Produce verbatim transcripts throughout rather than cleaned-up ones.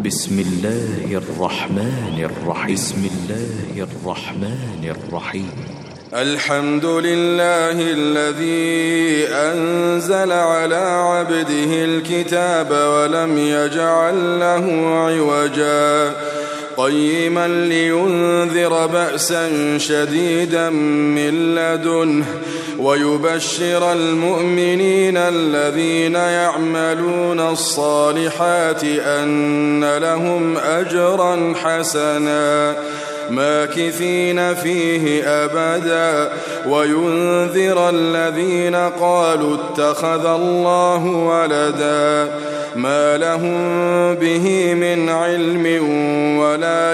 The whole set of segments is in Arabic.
بسم الله الرحمن الرحيم بسم الله الرحمن الرحيم الحمد لله الذي أنزل على عبده الكتاب ولم يجعل له عوجا قيما لينذر بأسا شديدا من لدنه ويبشر المؤمنين الذين يعملون الصالحات أن لهم أجرا حسنا ماكثين فيه أبدا وينذر الذين قالوا اتخذ الله ولدا ما لهم به من علم ولا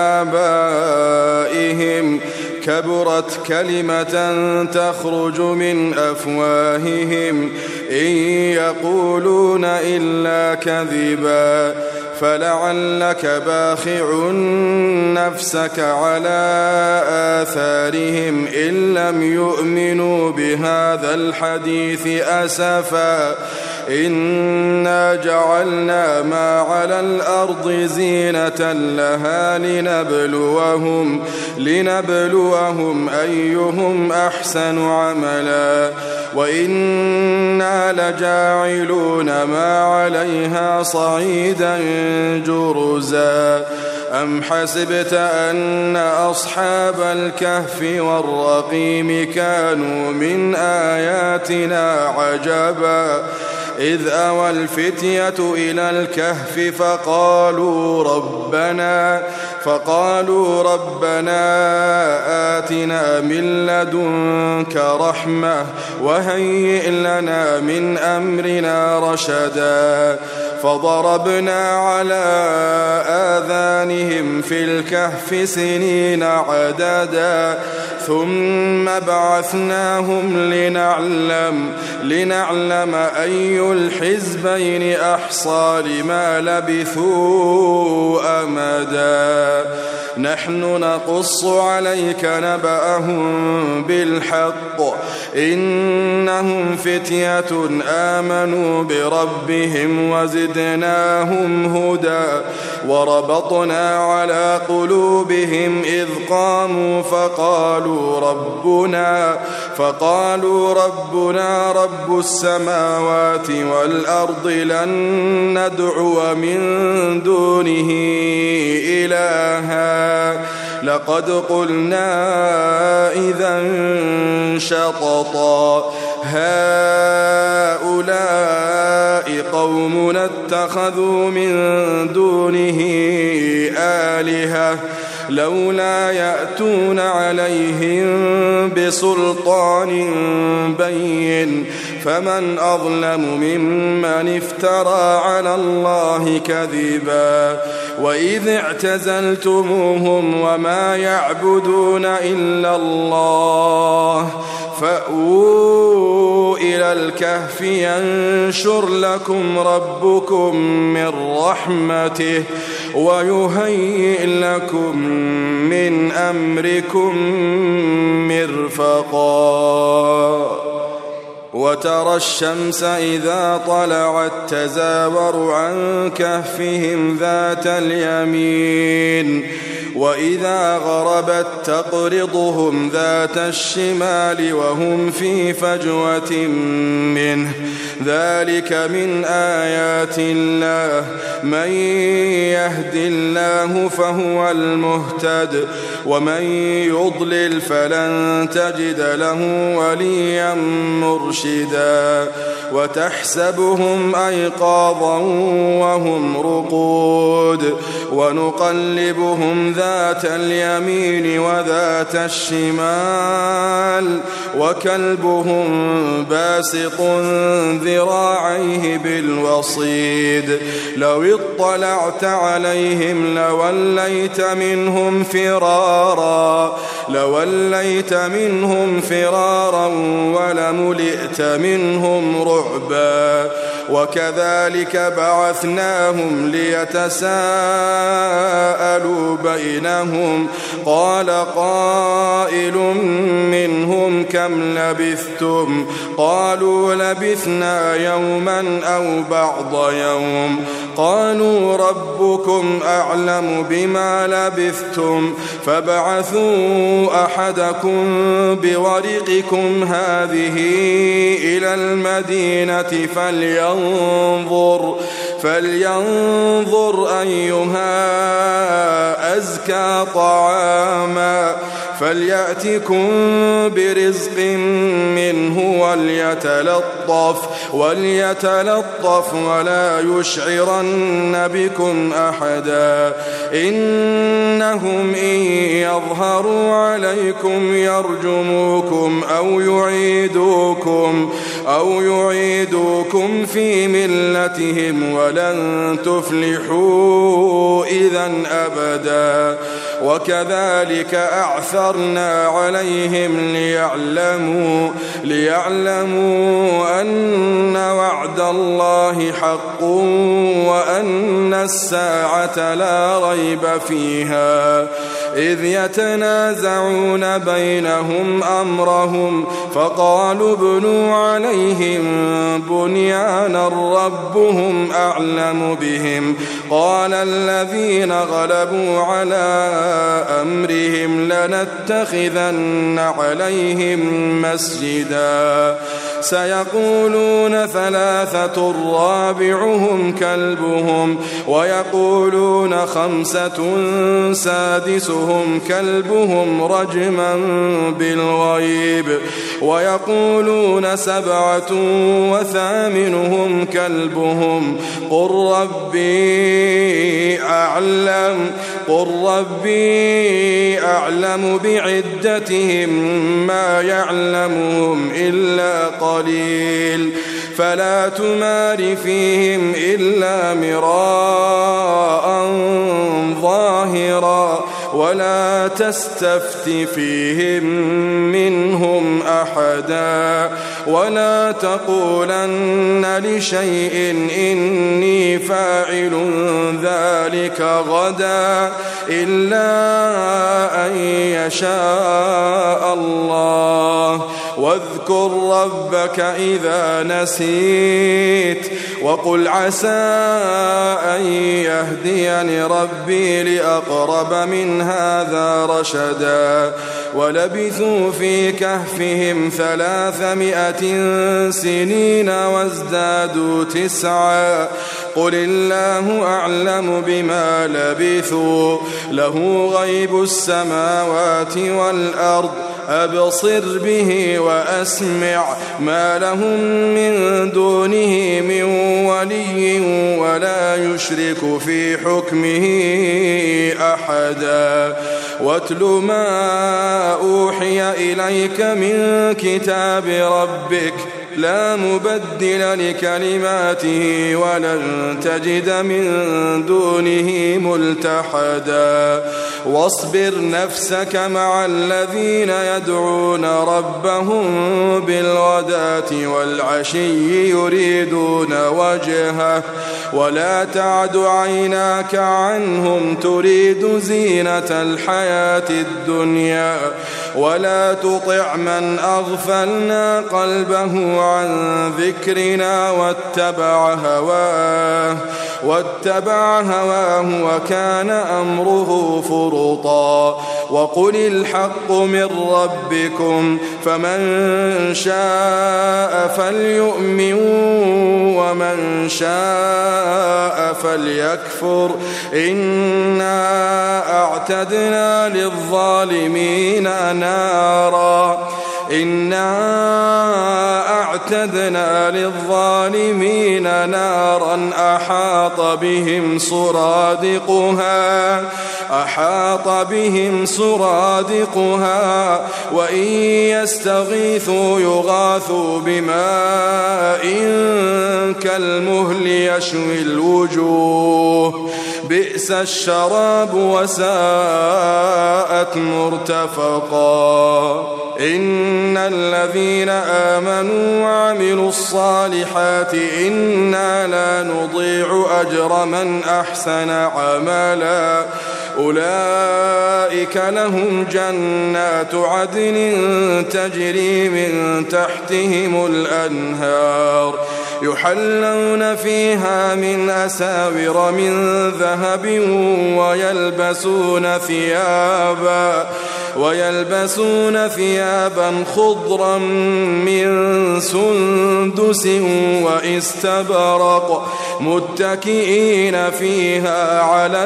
لآبائهم كبرت كلمة تخرج من أفواههم إن يقولون إلا كذبا فلعلك باخع نفسك على آثارهم إن لم يؤمنوا بهذا الحديث أسفا إنا جعلنا ما على الأرض زينة لها لنبلوهم لنبلوهم أيهم أحسن عملا وإنا لجاعلون ما عليها صعيدا جرزا أم حسبت أن أصحاب الكهف والرقيم كانوا من آياتنا عجبا إذ أوى الفتية إلى الكهف فقالوا ربنا فقالوا ربنا آتنا من لدنك رحمة وهيئ لنا من أمرنا رشدا فضربنا على آذانهم في الكهف سنين عددا ثم بعثناهم لنعلم لنعلم أي الحزبين أحصى لما لبثوا أمدا نحن نقص عليك نبأهم بالحق إنهم فتية آمنوا بربهم وزدناهم هدى وربطنا على قلوبهم إذ قاموا فقالوا ربنا فقالوا ربنا رب السماوات والأرض لن ندعو من دونه إلها لقد قلنا إذا شططا هؤلاء قومنا اتخذوا من دونه آلهة لولا يأتون عليهم بسلطان بين فمن أظلم ممن افترى على الله كذبا وإذ اعتزلتموهم وما يعبدون إلا الله فأووا إلى الكهف ينشر لكم ربكم من رحمته ويهيئ لكم من أمركم مرفقا وترى الشمس إذا طلعت تزاور عن كهفهم ذات اليمين وإذا غربت تقرضهم ذات الشمال وهم في فجوة منه ذلك من آيات الله من يهد الله فهو المهتد ومن يضلل فلن تجد له وليا مرشدا وتحسبهم أيقاظا وهم رقود ونقلبهم ذات اليمين وذات الشمال وكلبهم باسط ذراعيه بالوصيد لو اطلعت عليهم لوليت منهم فرارا لوليت منهم فرارا ولملئت منهم رعبا وكذلك بعثناهم ليتساءلوا بينهم قال قائل منهم كم لبثتم قالوا لبثنا يوما أو بعض يوم قالوا ربكم أعلم بما لبثتم فابعثوا أحدكم بورقكم هذه إلى المدينة فلينظر فلينظر أيها أزكى طعاما فليأتكم برزق منه وليتلطف وليتلطف ولا يشعرن بكم أحدا إنهم إن يظهروا عليكم يرجموكم أو يعيدوكم أو يعيدوكم في ملتهم ولن تفلحوا إذا أبدا وكذلك أعثرنا عليهم ليعلموا ليعلموا أن وعد الله حق وأن الساعة لا ريب فيها إذ يتنازعون بينهم أمرهم فقالوا ابنوا عليهم بنيانا ربهم أعلم بهم قال الذين غلبوا على أمرهم لنتخذن عليهم مسجدا سيقولون ثلاثة رابعهم كلبهم ويقولون خمسة سادسهم كلبهم رجما بالغيب ويقولون سبعة وثامنهم كلبهم قل ربي أعلم قل ربي أعلم بعدتهم ما يعلمهم إلا قليل فلا تمار فيهم إلا مراء ظاهرا ولا تستفت فيهم منهم أحدا ولا تقولن لشيء إني فاعل ذلك غدا إلا أن يشاء الله واذكر ربك إذا نسيت وقل عسى أن يهديني ربي لأقرب من هذا رشدا ولبثوا في كهفهم ثلاثمائة سنين وازدادوا تسعا قل الله أعلم بما لبثوا له غيب السماوات والأرض أبصر به وأسمع ما لهم من دونه من ولي ولا يشرك في حكمه أحدا واتل ما أوحي إليك من كتاب ربك لا مبدل لكلماته ولن تجد من دونه ملتحدا واصبر نفسك مع الذين يدعون ربهم بالغداة والعشي يريدون وجهه ولا تعد عيناك عنهم تريد زينة الحياة الدنيا ولا تطع من أغفلنا قلبه عن ذكرنا واتبع هواه واتبع هواه وكان أمره فرطا وقل الحق من ربكم فمن شاء فليؤمن ومن شاء فليكفر إنا أعتدنا للظالمين نارا إنا أعتدنا للظالمين نارا أحاط بهم سرادقها أحاط بهم سرادقها وإن يستغيثوا يغاثوا بماء كالمهل يشوي الوجوه بئس الشراب وساءت مرتفقا إن الذين آمنوا وعملوا الصالحات إنا لا نضيع أجر من أحسن عملا أولئك لهم جنات عدن تجري من تحتهم الأنهار يحلون فيها من أساور من ذهب ويلبسون ثيابا ويلبسون ثيابا خضرا من سندس واستبرق متكئين فيها على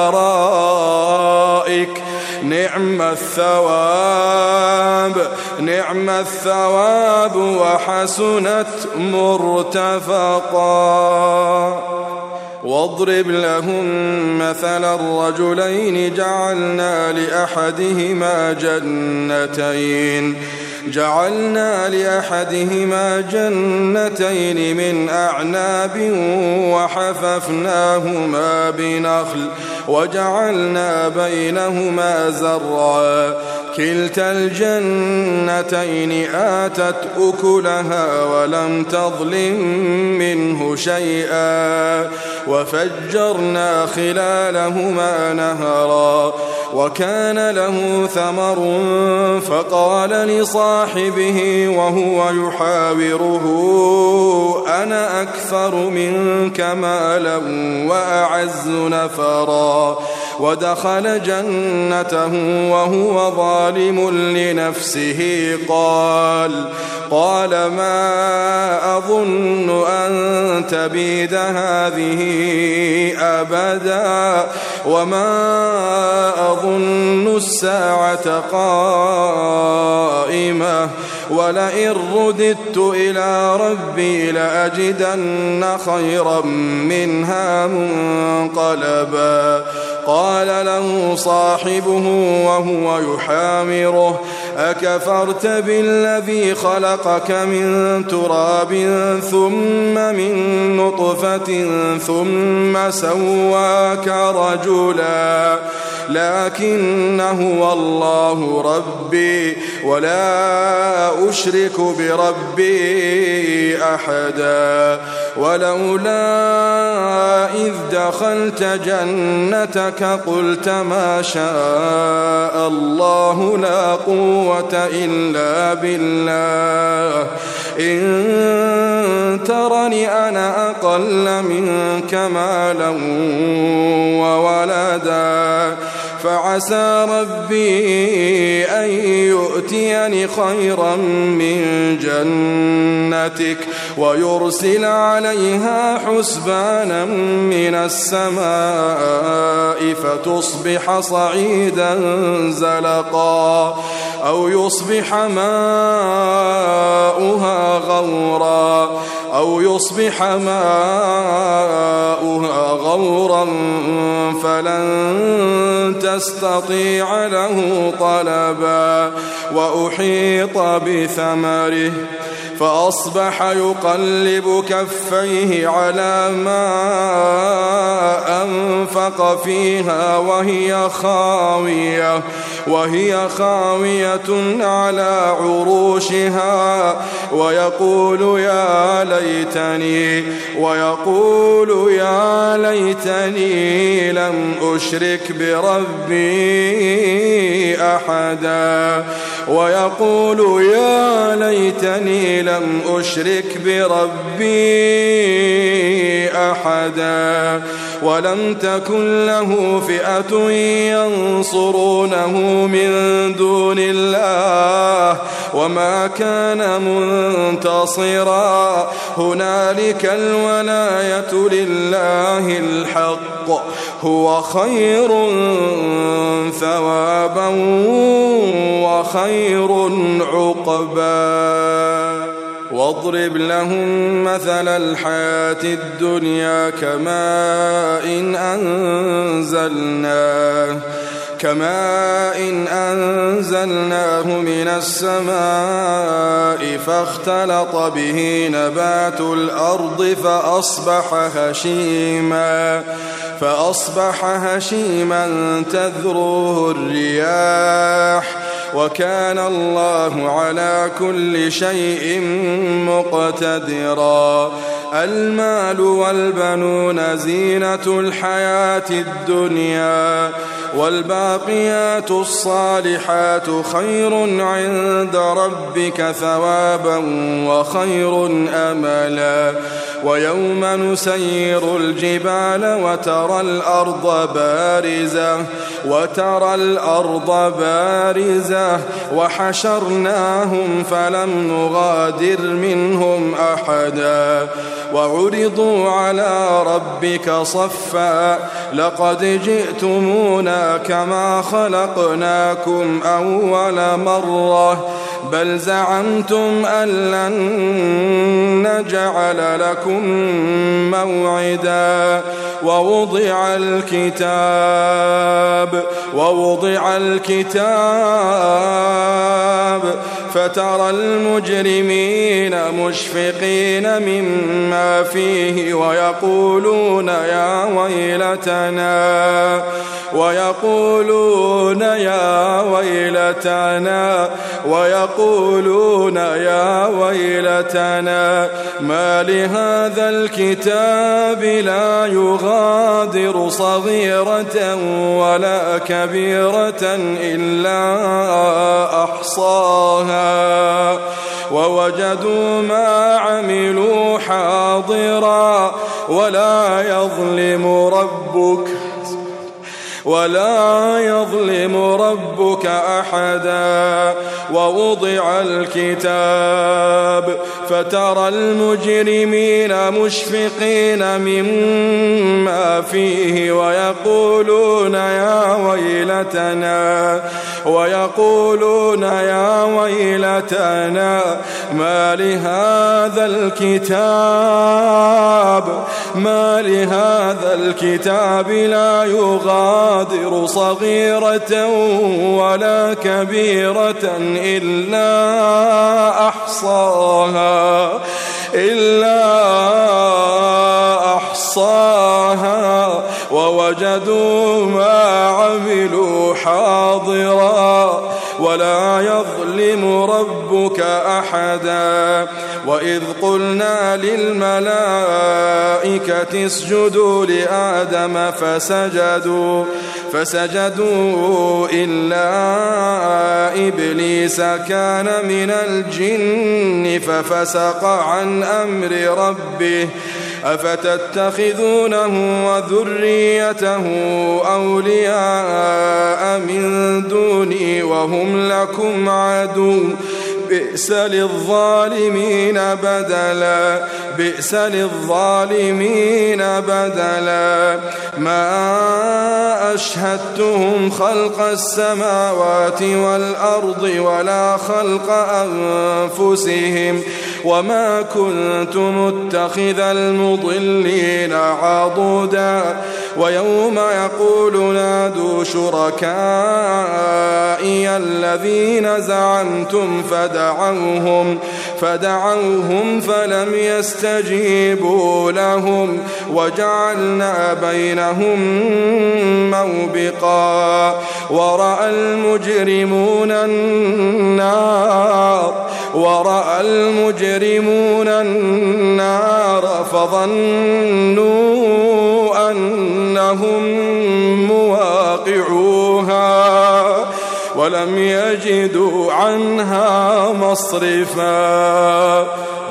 الأرائك نعم الثواب نعم الثواب وحسنت مرتفقا. واضرب لهم مثل الرجلين جعلنا لأحدهما جنتين جعلنا لأحدهما جنتين من أعناب وحففناهما بنخل وجعلنا بينهما زرعا كلتا الجنتين آتت أكلها ولم تظلم منه شيئا وفجرنا خلالهما نهرا وكان له ثمر فقال لصاحبه وهو يحاوره أنا أكثر منك مالا وأعز نفرا ودخل جنته وهو ظالم لنفسه قال قال ما أظن أن تبيد هذه أبدا وما أظن الساعة قائمة ولئن رددت إلى ربي لأجدن خيرا منها منقلبا. قال له صاحبه وهو يحامره أكفرت بالذي خلقك من تراب ثم من نطفة ثم سواك رجلا لكن هو الله ربي ولا أشرك بربي أحدا ولولا إذ دخلت جنتك قلت ما شاء الله لا قوة إلا بالله إن ترني أنا أقل منك مالا وولدا فعسى ربي أن يؤتيني خيرا من جنتك ويرسل عليها حسبانا من السماء فتصبح صعيدا زلقا أو يصبح ماؤها غورا أو يصبح ماؤها غورا فلن تستطيع له طلبا وأحيط بثمره فأصبح يقلب كفيه على ما أنفق فيها وهي خاوية وهي خاوية على عروشها ويقول يا ليتني ويقول يا ليتني لم أشرك بربي أحدا ويقول يا ليتني لم أشرك بربي أحدا ولم تكن له فئة ينصرونه من دون الله وما كان منتصرا هنالك الولاية لله الحق هو خير ثوابا وخير عقبا. واضرب لهم مثل الحياة الدنيا كماء إن أنزلناه كماء إن أنزلناه من السماء فاختلط به نبات الأرض فأصبح هشيما فأصبح هشيما تذروه الرياح وكان الله على كل شيء مقتدرا. المال والبنون زينة الحياة الدنيا والباقيات الصالحات خير عند ربك ثوابا وخير أملا ويوم نسير الجبال وترى الأرض بارزة وترى الأرض بارزة وحشرناهم فلم نغادر منهم أحدا وعرضوا على ربك صفا لقد جئتمونا كما خلقناكم أول مرة بل زعمتم أن لن نجعل لكم موعدا ووضع الكتاب ووضع الكتاب فترى المجرمين مشفقين مما فيه ويقولون يا ويلتنا ويقولون يا ويلتنا ويقولون يا ويلتنا ما لهذا الكتاب لا يغادر صغيرة ولا كبيرة إلا أحصاها ووجدوا ما عملوا حاضرا ولا يظلم ربك ولا يظلم ربك أحدا ووضع الكتاب فترى المجرمين مشفقين مما فيه ويقولون يا ويلتنا ويقولون يا ويلتنا ما لهذا الكتاب ما لهذا الكتاب لا يغادر صغيرة ولا كبيرة إلا أحصاها إلا أحصاها ووجدوا ما عملوا حاضرا ولا يظلم ربك أحدا وإذ قلنا للملائكة اسجدوا لآدم فسجدوا فسجدوا إلا إبليس كان من الجن ففسق عن أمر ربه أفتتخذونه وذريته أولياء من دوني وهم لكم عدو بئس للظالمين بدلا بئس للظالمين بدلا ما أشهدتهم خلق السماوات والأرض ولا خلق أنفسهم وما كنت متخذ المضلين عضدا ويوم يقول نادوا شركائي الذين زعمتم فدعوهم فدعوهم فلم يستجيبوا لهم وجعلنا بينهم موبقا ورأى المجرمون النار ورأى المجرمون النار فظنوا أنهم مواقعوها ولم يجدوا عنها مصرفا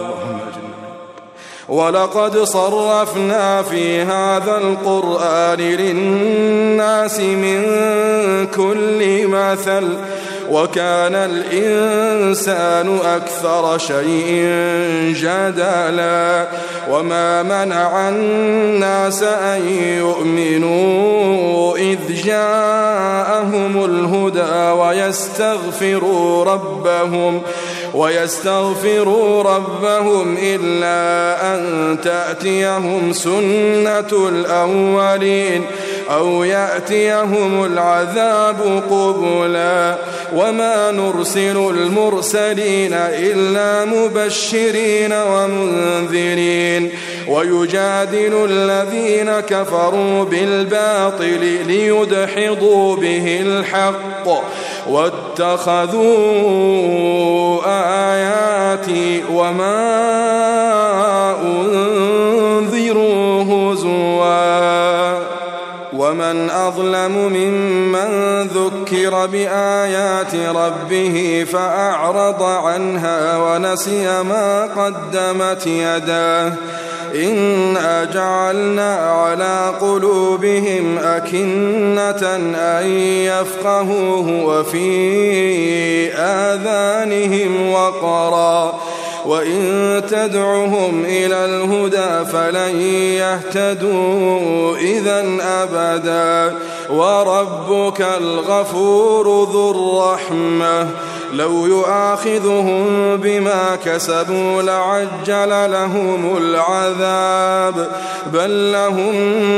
ولقد صرفنا في هذا القرآن للناس من كل مثل وكان الإنسان أكثر شيء جدلا وما منع الناس أن يؤمنوا إذ جاءهم الهدى ويستغفروا ربهم ويستغفروا ربهم إلا أن تأتيهم سنة الأولين أو يأتيهم العذاب قبلا وما نرسل المرسلين إلا مبشرين ومنذرين ويجادل الذين كفروا بالباطل ليدحضوا به الحق واتخذوا آياتي وما أنزل ومن أظلم ممن ذكر بآيات ربه فأعرض عنها ونسي ما قدمت يداه إنا جعلنا على قلوبهم أكنة أن يفقهوه وفي آذانهم وقرا وإن تدعهم إلى الهدى فلن يهتدوا إذن أبدا وربك الغفور ذو الرحمة لو يؤاخذهم بما كسبوا لعجل لهم العذاب بل لهم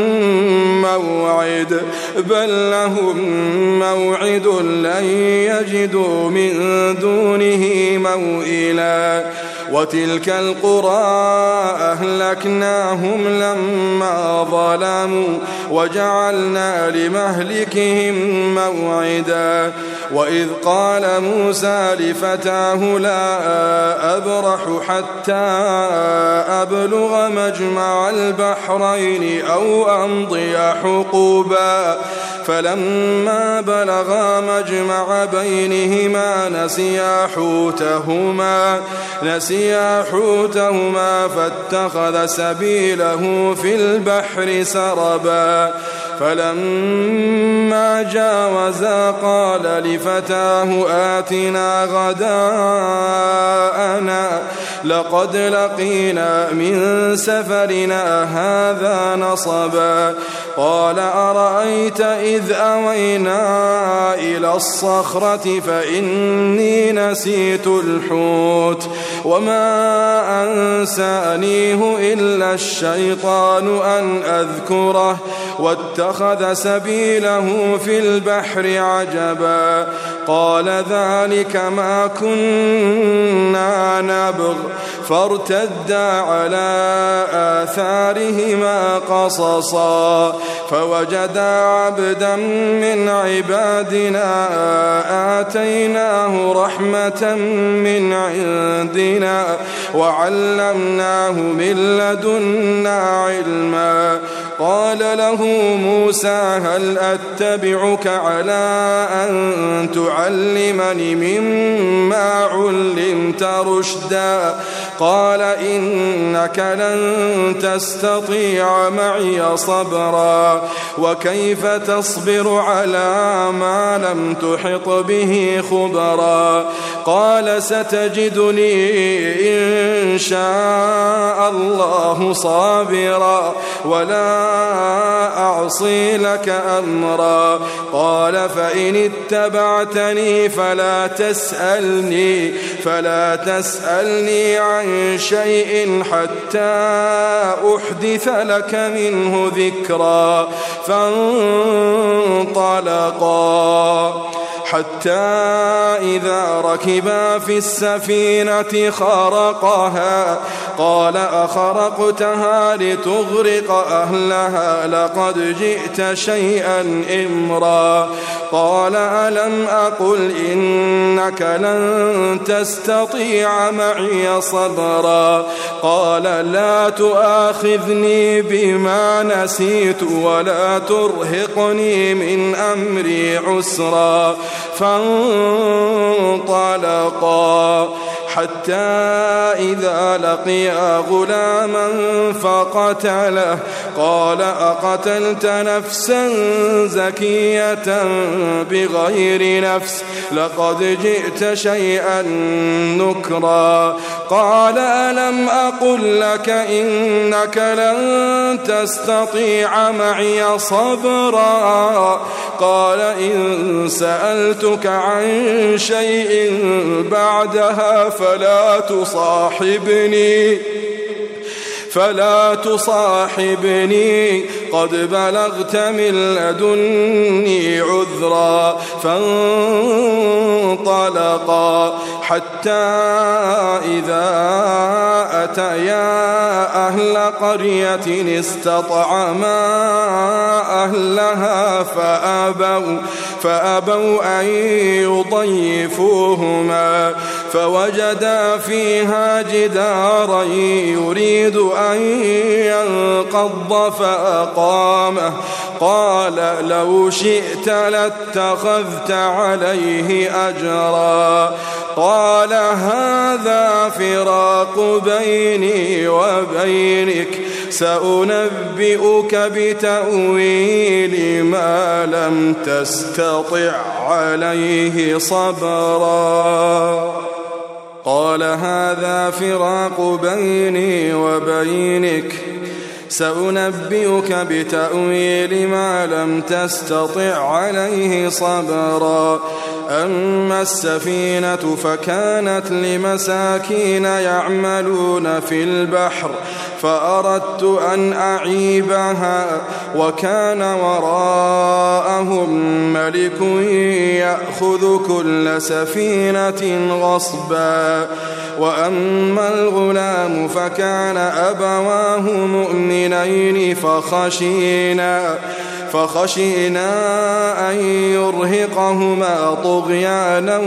موعد بل لهم موعد لن يجدوا من دونه موئلا وتلك القرى أهلكناهم لما ظلموا وجعلنا لمهلكهم موعدا وإذ قال موسى لفتاه لا أبرح حتى أبلغ مجمع البحرين أو أمضي حقوبا فلما بلغا مجمع بينهما نسيا حوتهما نسيا حوتهما فاتخذ سبيله في البحر سربا فلما جاوزا قال لفتاه آتنا غداءنا لقد لقينا من سفرنا هذا نصبا قال أرأيت إذ أوينا إلى الصخرة فإني نسيت الحوت وما أنسانيه إلا الشيطان أن أذكره واتخذ سبيله في البحر عجبا قال ذلك ما كنا نبغ فارتدا على آثارهما قصصا فوجدا عبدا من عبادنا آتيناه رحمة من عندنا وعلمناه من لدنا علما قال له موسى هل أتبعك على أن تعلمني مما علمت رشدا قال إنك لن تستطيع معي صبرا وكيف تصبر على ما لم تحط به خبرا قال ستجدني إن شاء الله صابرا ولا أعصي لك أمرا قال فإن اتبعتني فلا تسألني فلا تسألني عن شيء حتى أحدث لك منه ذكرا فانطلقا حتى إذا ركبا في السفينة خرقها قال أخرقتها لتغرق أهلها لقد جئت شيئا إمرا قال ألم أقل إنك لن تستطيع معي صبرا قال لا تؤاخذني بما نسيت ولا ترهقني من أمري عسرا فانطلقا حتى إذا لقيا غلاما فقتله قال أقتلت نفسا زكية بغير نفس لقد جئت شيئا نكرا قال ألم أقل لك إنك لن تستطيع معي صبرا قال إن سألتك عن شيء بعدها فلا تصاحبني فلا تصاحبني قد بلغت من لدني عذرا فانطلقا حتى إذا أتيا أهل قرية استطعما أهلها فأبوا فأبوا أن يضيفوهما فوجدا فيها جدارا يريد أن ينقض فأقامه قال لو شئت لاتخذت عليه أجرا قال هذا فراق بيني وبينك سأنبئك بتأويل ما لم تستطع عليه صبرا قال هذا فراق بيني وبينك سأنبئك بتأويل ما لم تستطع عليه صبرا أما السفينة فكانت لمساكين يعملون في البحر فأردت أن أعيبها وكان وراءهم ملك يأخذ كل سفينة غصبا وأما الغلام فكان أبواه مؤمنين فخشينا فخشينا أن يرهقهما طغيانا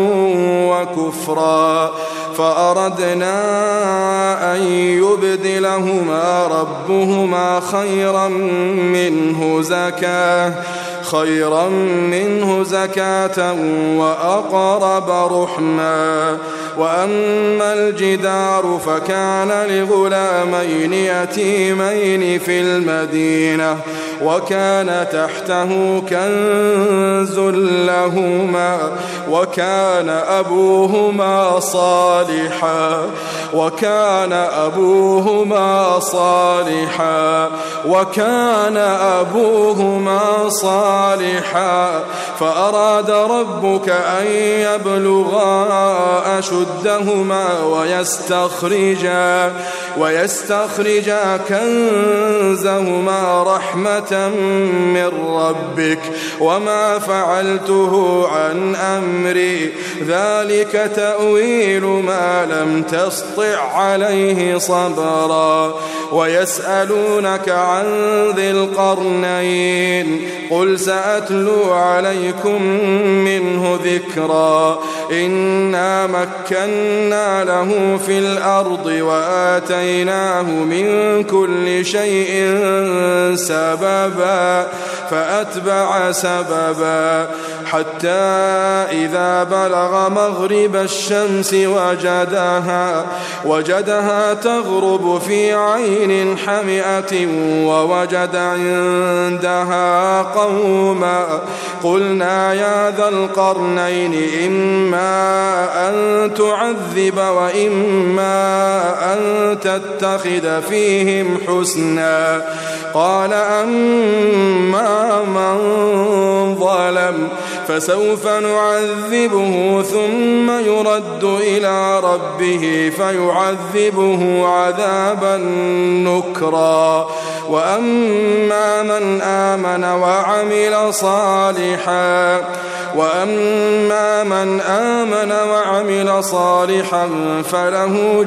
وكفرا فأردنا أن يبدلهما ربهما خيرا منه زكاة خيرا منه زكاة وأقرب رحما وأما الجدار فكان لغلامين يتيمين في المدينة وكان تحته كنز لهما وكان أبوهما صالحا وكان أبوهما صالحا وكان أبوهما صالحا فأراد ربك أن يبلغا أشدهما ويستخرجا ويستخرجا كنزهما رحمة من ربك وما فعلته عن أمري ذلك تأويل ما لم تسطع عليه صبرا ويسألونك عن ذي القرنين قل سأتلو عليكم منه ذكرا إنا مكنا له في الأرض وآتيناه من كل شيء سببا فأتبع سببا حتى إذا بلغ مغرب الشمس وجدها وجدها تغرب في عين حمئة ووجد عندها قوما قلنا يا ذا القرنين إما أن تعذب وإما أن تتخذ فيهم حسنا قال أما من ظلم فسوف نعذبه ثم يرد إلى ربه فيعذبه عذابا نكرا وأما من آمن وعمل صالحا وأما من آمن وعمل صالحا فله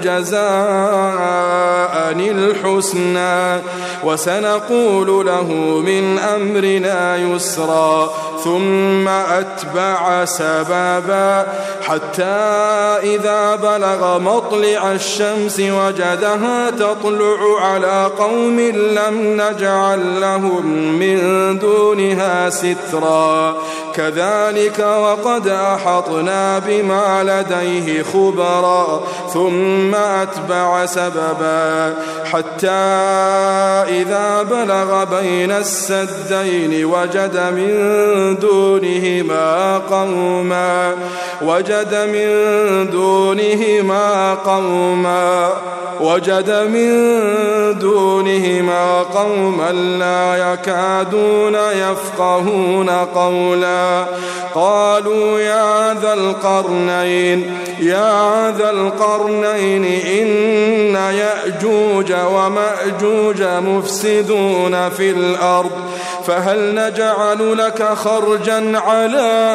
جزاء الحسنى وسنقول له من أمرنا يسرا ثم أتبع سببا حتى إذا بلغ مطلع الشمس وجدها تطلع على قوم لم نجعل لهم من دونها سترا كذلك وقد أحطنا بما لديه خبرا ثم أتبع سببا حتى إذا بلغ بين السدين وجد من دونهما قوما وجد من دونهما قوما وجد من دونهما قوما لا يكادون يفقهون قولا قالوا يا ذا القرنين يا ذا القرنين إن يأجوج ومأجوج مفسدون في الأرض فهل نجعل لك خرجا على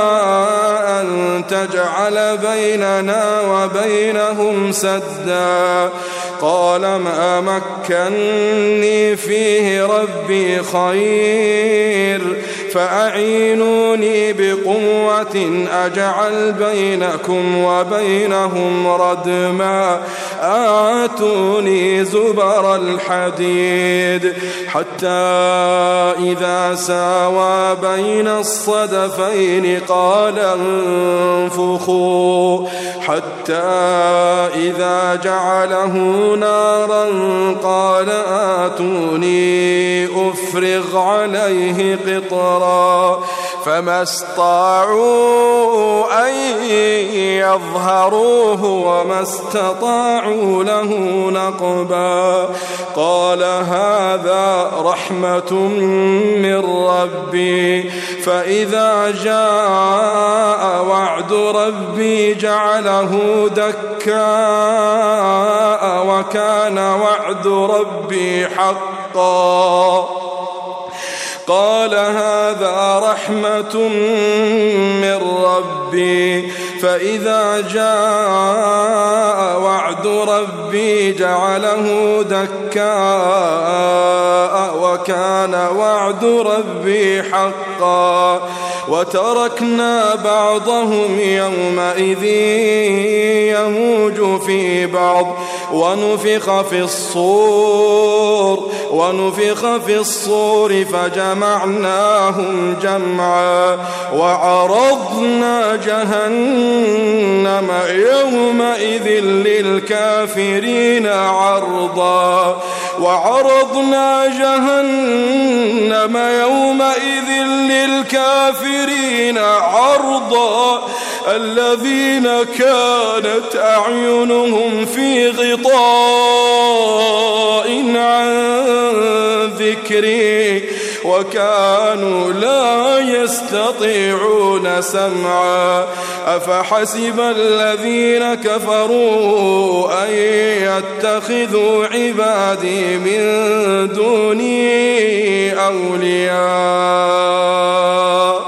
أن تجعل بيننا وبينهم سدا قال ما مكنني فيه ربي خير فأعينوني بقوة أجعل بينكم وبينهم ردما آتوني زبر الحديد حتى إذا ساوى بين الصدفين قال انفخوا حتى إذا جعله نارا قال آتوني أفرغ عليه قطرا فما استطاعوا أن يظهروه وما استطاعوا له نقبا قال هذا رحمة من ربي فإذا جاء وعد ربي جعله دكاء وكان وعد ربي حقا قال هذا رحمة من ربي فإذا جاء وعد ربي جعله دكاء وكان وعد ربي حقا وتركنا بعضهم يومئذ يموج في بعض ونفخ في الصور ونفخ في الصور فجمعناهم جمعا وعرضنا جهنم يومئذ للكافرين عرضا وعرضنا جهنم يومئذ للكافرين عرضا الذين كانت أعينهم في غطاء عن ذكري وكانوا لا يستطيعون سمعا أفحسب الذين كفروا أن يتخذوا عبادي من دوني أولياء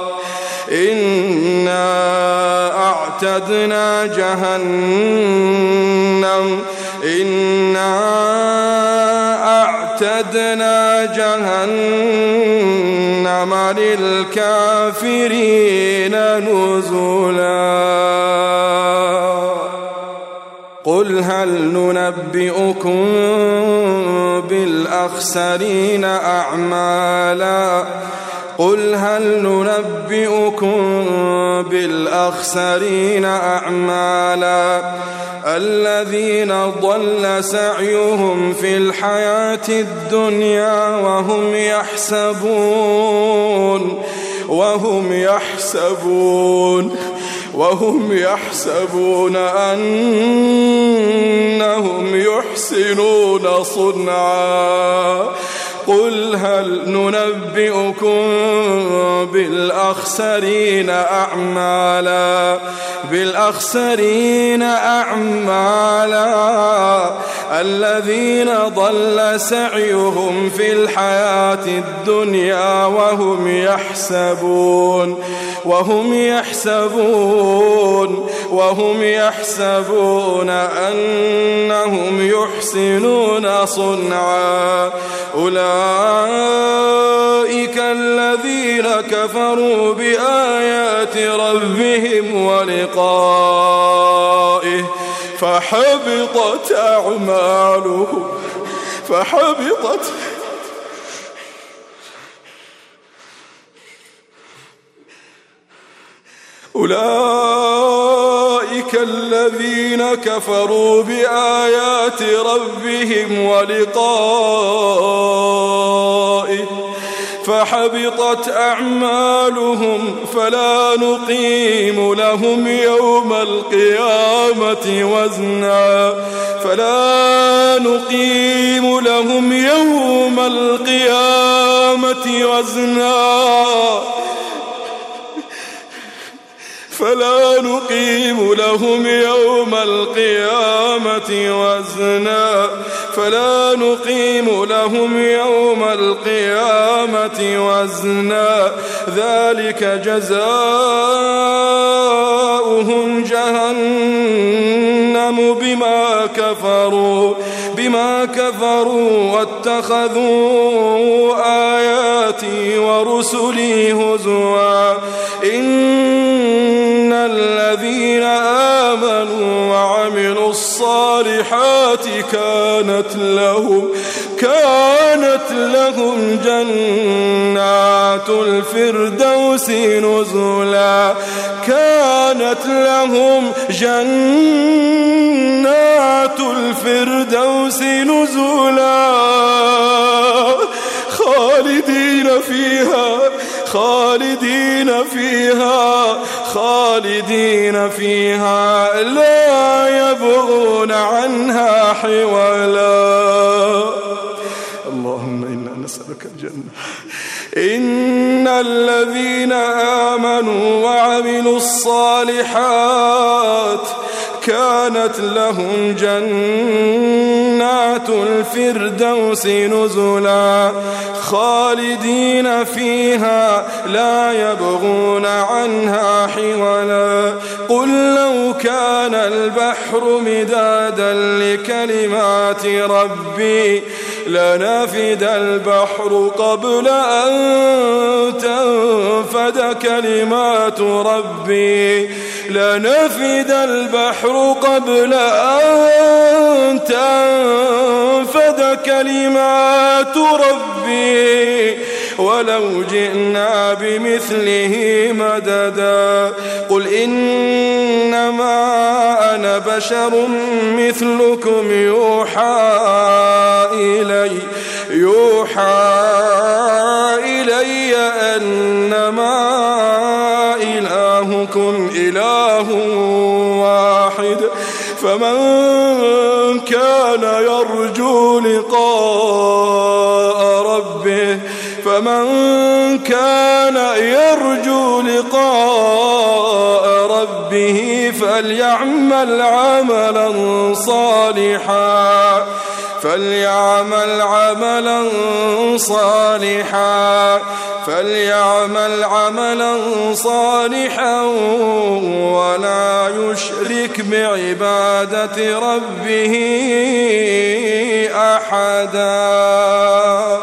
إنا أعتدنا جهنم إنا أعتدنا جهنم للكافرين نزلا قل هل ننبئكم بالأخسرين أعمالا قل هل ننبئكم بالأخسرين أعمالا الذين ضل سعيهم في الحياة الدنيا وهم يحسبون وهم يحسبون وهم يحسبون أنهم يحسنون صنعا قل هل ننبئكم بالأخسرين أعمالا بالأخسرين أعمالا الذين ضل سعيهم في الحياة الدنيا وهم يحسبون وهم يحسبون وهم يحسبون أنهم يحسنون صنعا أولئك الذين كفروا بآيات ربهم ولقائه فحبطت أعمالهم فحبطت أولئك الذين كفروا بآيات ربهم ولقائه فحبطت أعمالهم فلا نقيم لهم يوم القيامة وزنا فلا نقيم لهم يوم القيامة وزنا فلا نقيم لهم يوم القيامة وزنا فلا نقيم لهم يوم القيامة وزنا ذلك جزاؤهم جهنم بما كفروا بما كفروا واتخذوا آياتي ورسلي هزوا إن الذين آمنوا وعملوا الصالحات كانت لهم كانت لهم جنات الفردوس نزلا كانت لهم جنات الفردوس نزلا خالدين فيها خالدين فيها خالدين فيها لا يبغون عنها حولا. اللهم إنا نسألك الجنة. إن الذين آمنوا وعملوا الصالحات كانت لهم جنات الفردوس نزلا خالدين فيها لا يبغون عنها حولا. قل لو كان البحر مدادا لكلمات ربي لنفد البحر قبل أن تنفد كلمات ربي لنفد البحر قبل أن تنفد كلمات ربي ولو جئنا بمثله مددا. قل إنما أنا بشر مثلكم يوحى إلي يوحى إلي أنما إلهكم إله واحد فمن كان يرجو لقاء ربه فمن كان يرجو لقاء ربه فليعمل عملا صالحا فليعمل عملا صالحا فليعمل عملا صالحا ولا يشرك بعبادة ربه أحدا.